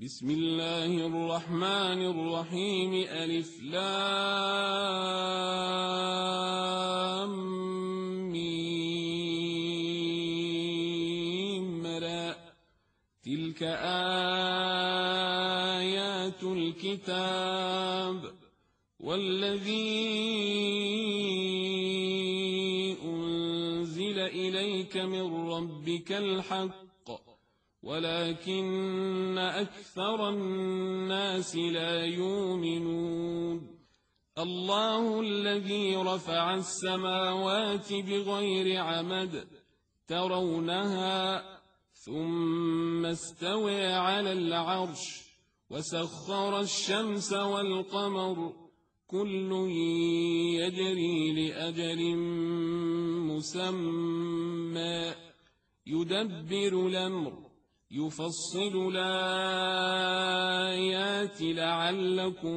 بسم الله الرحمن الرحيم ألف لام ميم را تلك آيات الكتاب والذي أنزل إليك من ربك الحق ولكن أكثر الناس لا يؤمنون الله الذي رفع السماوات بغير عمد ترونها ثم استوى على العرش وسخر الشمس والقمر كل يجري لأجل مسمى يدبر الأمر يفصل الآيات لعلكم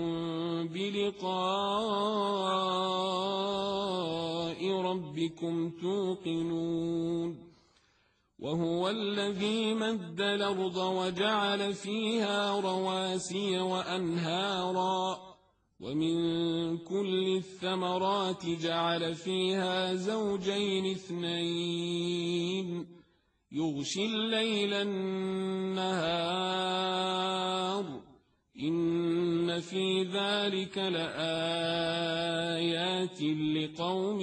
بلقاء ربكم توقنون وهو الذي مد الأرض وجعل فيها رواسي وأنهارا ومن كل الثمرات جعل فيها زوجين اثنين يغشي الليل النهار إن في ذلك لآيات لقوم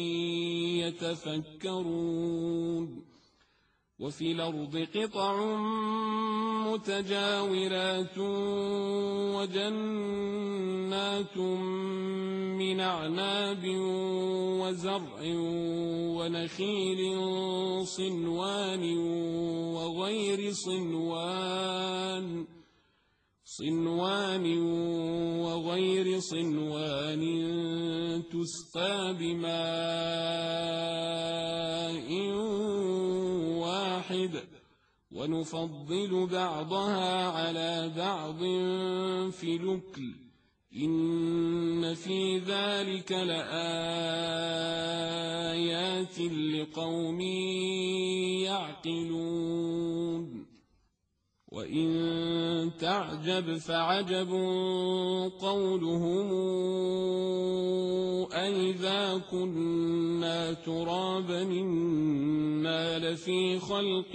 يتفكرون وفي الأرض قطع متجاورات وجنات من أعناب وزرع ونخيل صنوان وغير صنوان تسقى بماء واحد ونفضل بعضها على بعض في الأكل إن في ذلك لآيات لقوم يعقلون وإن تعجب فعجب قولهم أئذا كنا ترابا إنا لفي خلق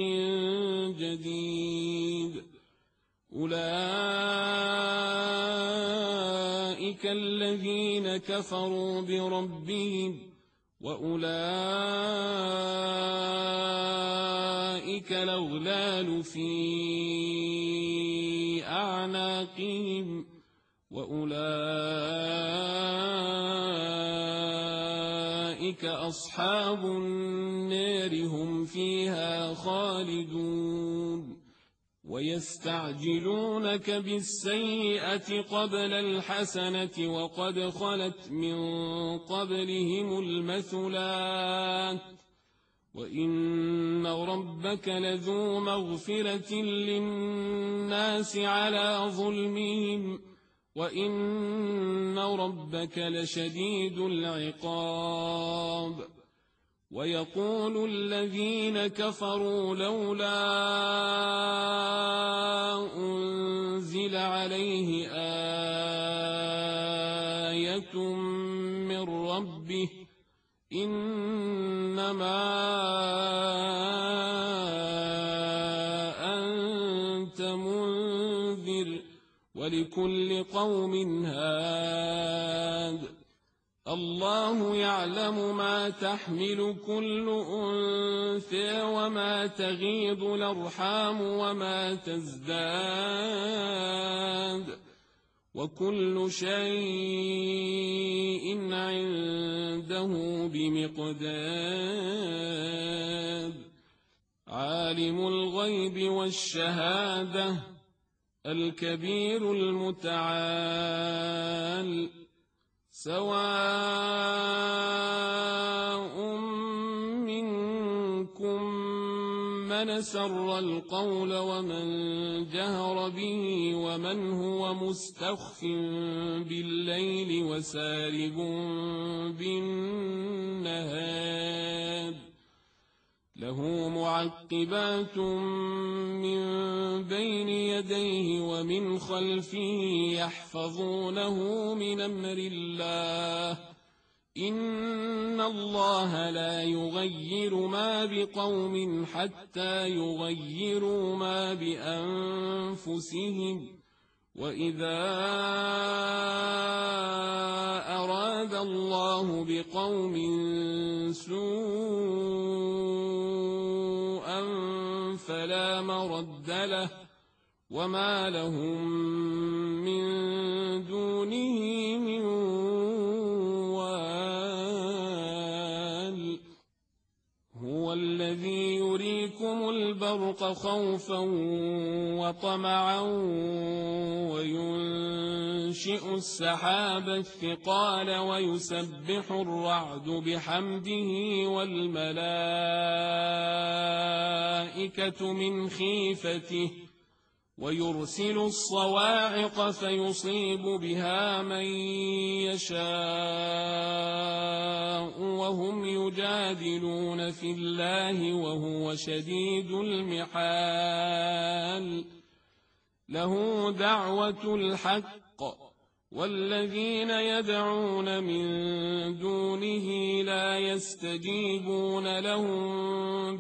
جديد أولئك الذين كفروا بربهم وأولئك الأغلال في أعناقهم وأولئك أصحاب النار هم فيها خالدون ويستعجلونك بالسيئة قبل الحسنة وقد خلت من قبلهم المثلات وإن ربك لذو مغفرة للناس على ظلمهم وإن ربك لشديد العقاب ويقول الذين كفروا لولا أنزل عليه آية من ربه إنما أنت منذر ولكل قوم هاد الله يعلم ما تحمل كل أنثى وما تغيض الأرحام وما تزداد وكل شيء عنده بمقدار عالم الغيب والشهادة الكبير المتعال سواء منكم من سر القول ومن جهر به ومن هو مستخف بالليل وسارب بالنهار له معقبات من بين يديه ومن خلفه يحفظونه من أمر الله إن الله لا يغير ما بقوم حتى يغيروا ما بأنفسهم وإذا أراد الله بقوم سوءا فلا مرد له وما لهم من دونه من وال هو الذي يريكم البرق خوفا وطمعا وينشئ السحاب الثقال ويسبح الرعد بحمده والملائكة من خيفته ويرسل الصواعق فيصيب بها من يشاء وهم يجادلون في الله وهو شديد المحال له دعوة الحق والذين يدعون من دونه لا يستجيبون لهم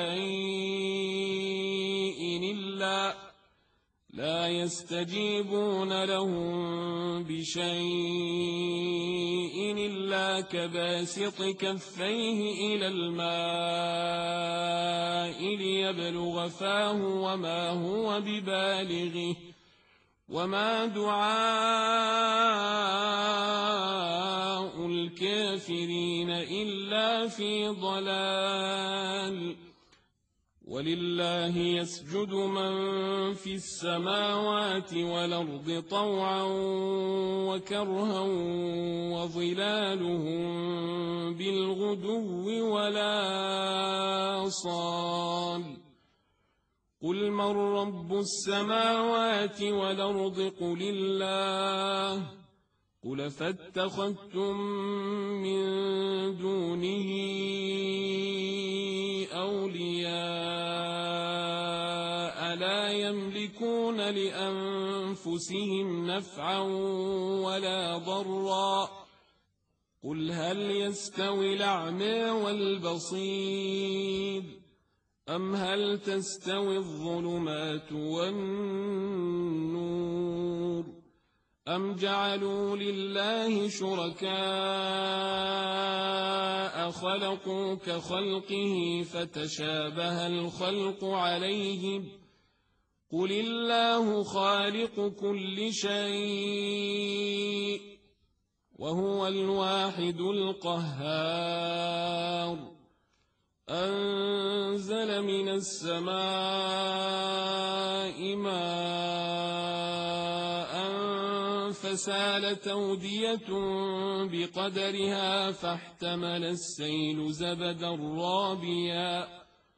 بشيء إلا كباسط كفيه إلى الماء ليبلغ فاه وما هو ببالغه وما دعاء الكافرين إلا في ضلال ولله يسجد من في السماوات والأرض طوعا وكرها وظلالهم بالغدو والآصال قل من رب السماوات والأرض قل الله قل فاتخذتم من دونه أولياء لا يملكون لأنفسهم نفعا ولا ضرا قل هل يستوي الأعمى والبصير أم هل تستوي الظلمات والنور أم جعلوا لله شركاء خلقوا كخلقه فتشابه الخلق عليهم قل الله خالق كل شيء وهو الواحد القهار أنزل من السماء ماء فسالت أودية بقدرها فاحتمل السيل زبدا رابيا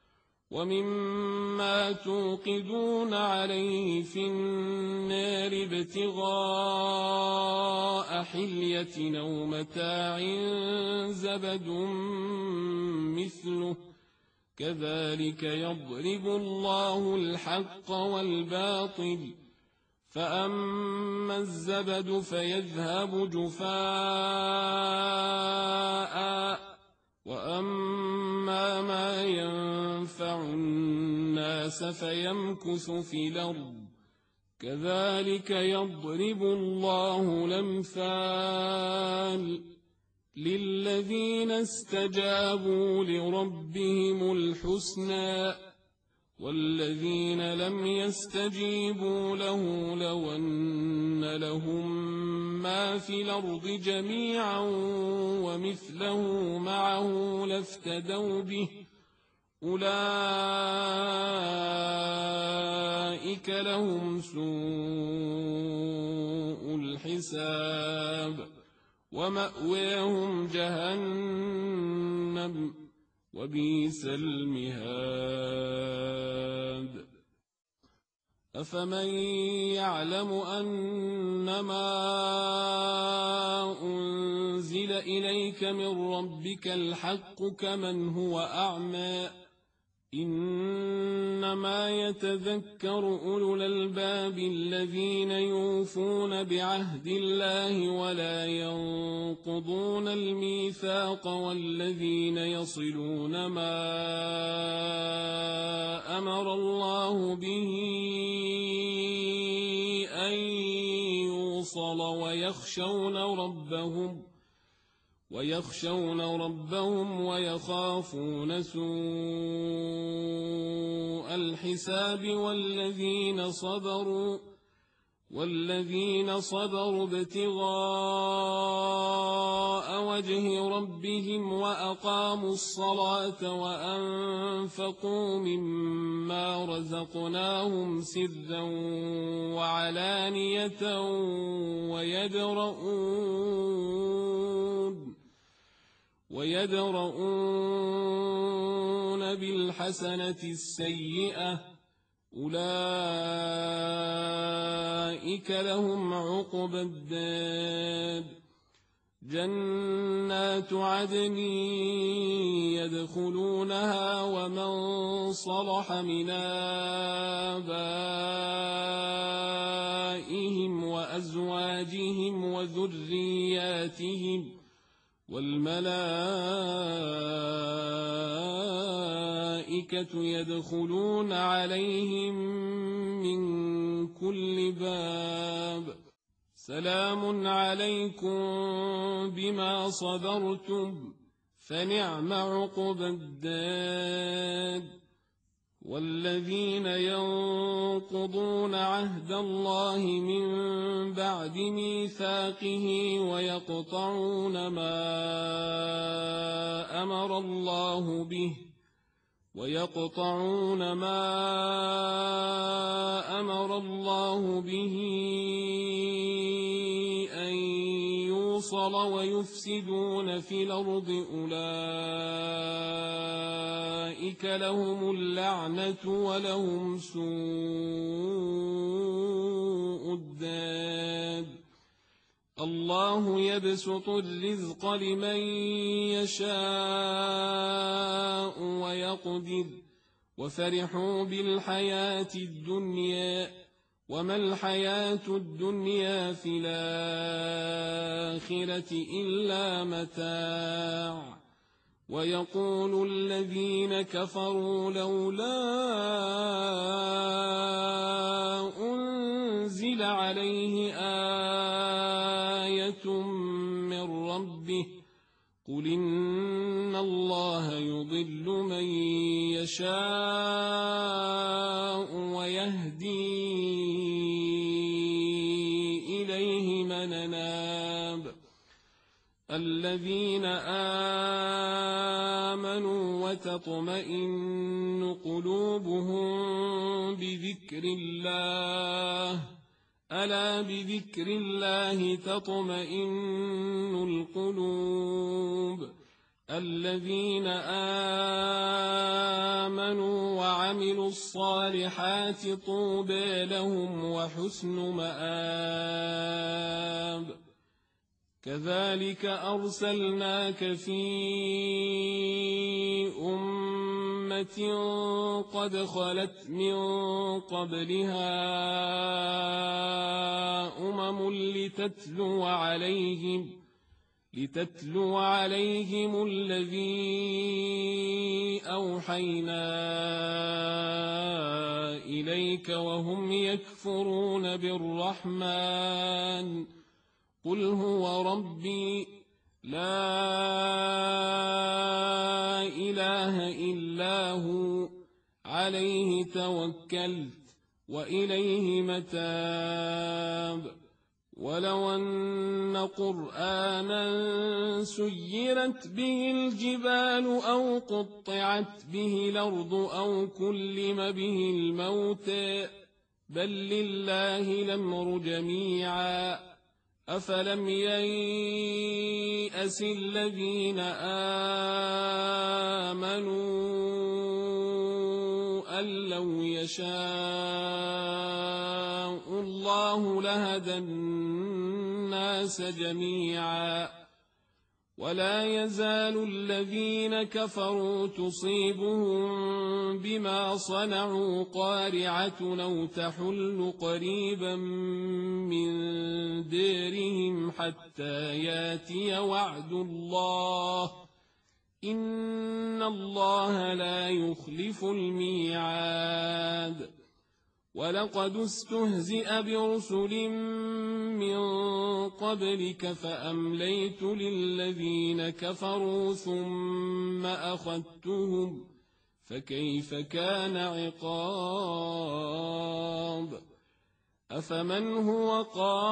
ومما توقدون عليه في النار ابتغاء حلية أو متاع زبد مثله كذلك يضرب الله الحق والباطل فأما الزبد فيذهب جفاء وأما ما ينفع الناس فيمكث في الأرض كذلك يضرب الله الأمثال للذين استجابوا لربهم الحسنى والذين لم يستجيبوا له لو أن لهم ما في الأرض جميعا ومثله معه لافتدوا به أولئك لهم سوء الحساب ومأواهم جهنم وبئس المهاد أفمن يعلم أنما أنزل إليك من ربك الحق كمن هو أعمى إنما يتذكر أولو الألباب الذين يوفون بعهد الله ولا ينقضون الميثاق والذين يصلون ما أمر الله به أن يوصل ويخشون ربهم ويخافون سوء الحساب والذين صبروا ابتغاء وجه ربهم وأقاموا الصلاة وأنفقوا مما رزقناهم سرا وعلانية ويدرؤون بالحسنة السيئة أولئك لهم عقبى الدار جنات عدن يدخلونها ومن صلح من آبائهم وأزواجهم وذرياتهم والملائكة يدخلون عليهم من كل باب سلام عليكم بما صبرتم فنعم عقبى الدار والذين ينقضون عهد الله من بعد ميثاقه ويقطعون ما أمر الله به أن يوصل ويفسدون في الأرض أولئك لهم اللعنة ولهم سوء الدار الله يبسط الرزق لمن يشاء ويقدر وفرحوا بالحياة الدنيا وما الحياة الدنيا في الآخرة إلا متاع ويقول الذين كفروا لولا أنزل عليه آية من ربه قل إن الله يضل من يشاء ويهدي إليه من أناب الذين آمنوا وتطمئن قلوبهم بذكر الله ألا بذكر الله تطمئن القلوب الذين آمنوا وعملوا الصالحات طوبى لهم وحسن مآب كذلك أرسلناك في أمة قد خلت من قبلها لتتلو عليهم الذي أوحينا إليك وهم يكفرون بالرحمن قل هو ربي لا إله إلا هو عليه توكلت وإليه متاب ولو أن قرآنا سيرت به الجبال أو قطعت به الأرض أو كلم به الموتى بل لله الأمر جميعا أفلم ييأس الذين آمنوا أن لو يشاء الله لهدى الناس جميعا ولا يزال الذين كفروا تصيبهم بما صنعوا قارعة أو تحل قريبا من ديرهم حتى ياتي وعد الله إن الله لا يخلف الميعاد ولقد استهزئ برسل من قبلك فأمليت للذين كفروا ثم أخذتهم فكيف كان عقاب أفمن هو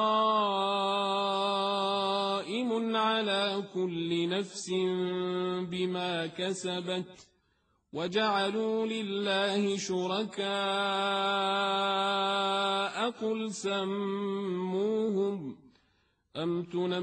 قائم على كل نفس بما كسبت وجعلوا لله شركاء قل سموهم أم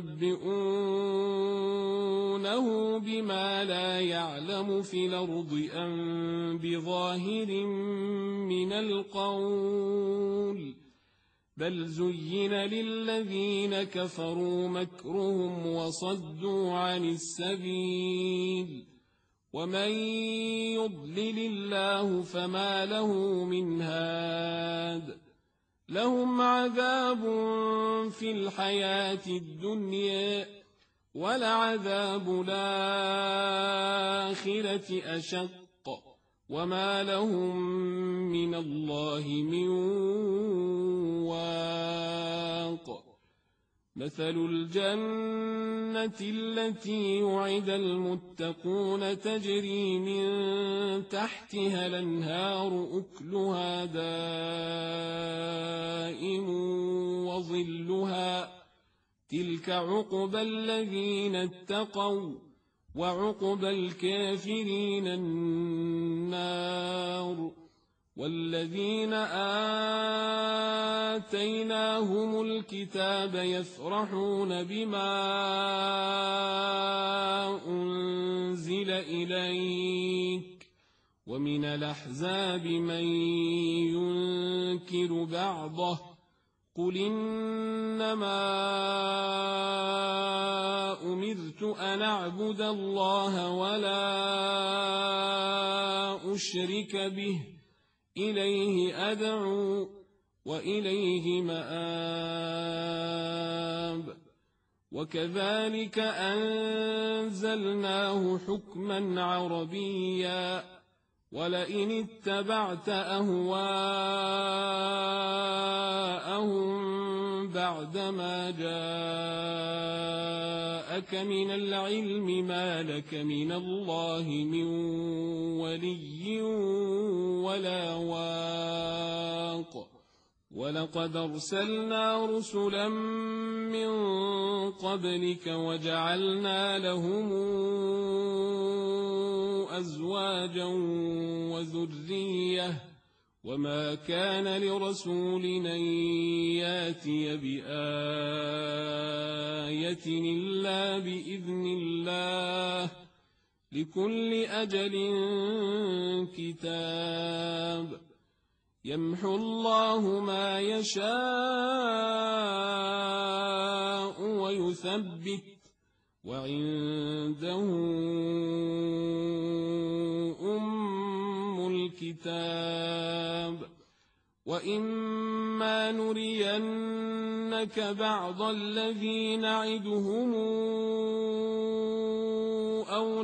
تنبئونه بما لا يعلم في الأرض أم بظاهر من القول بل زين للذين كفروا مكرهم وصدوا عن السبيل ومن يضلل الله فما له من هاد لهم عذاب في الحياة الدنيا ولعذاب الآخرة أشق وما لهم من الله من واق مثل الجنة التي وعد المتقون تجري من تحتها الأنهار أكلها دائم وظلها تلك عقبى الذين اتقوا وعقبى الكافرين النار والذين آتيناهم الكتاب يفرحون بما أنزل إليك ومن الأحزاب من ينكر بعضه قل إنما أمرت أن أعبد الله ولا أشرك به إليه أدعو وإليه مآب وكذلك أنزلناه حكما عربيا ولئن اتبعت أهواءهم بعدما جاءك من العلم ما لك من الله من ولي ولا واق ولقد أرسلنا رسلا من قبلك وجعلنا لهم أزواجا وذرية وما كان لرسول أن ياتي بآية إلا بإذن الله لكل أجل كتاب يمحو الله ما يشاء ويثبت وعنده أم الكتاب وإما نرينك بعض الذي نعدهم أو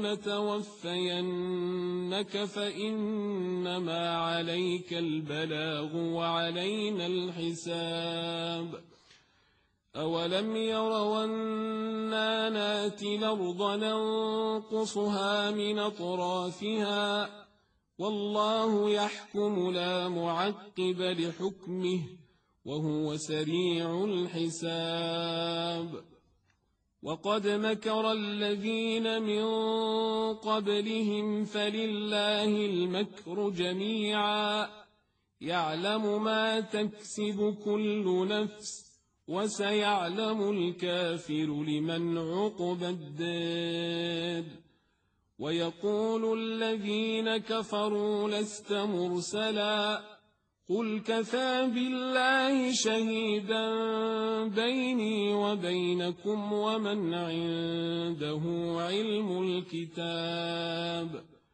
نتوفينك فإنما عليك البلاغ وعلينا الحساب أولم يروا أنا ناتي الأرض ننقصها من أطرافها والله يحكم لا معقب لحكمه وهو سريع الحساب وقد مكر الذين من قبلهم فلله المكر جميعا يعلم ما تكسب كل نفس وسيعلم الكافر لمن عقبى الدار ويقول الذين كفروا لست مرسلا قل كفى بالله شهيدا بيني وبينكم ومن عنده علم الكتاب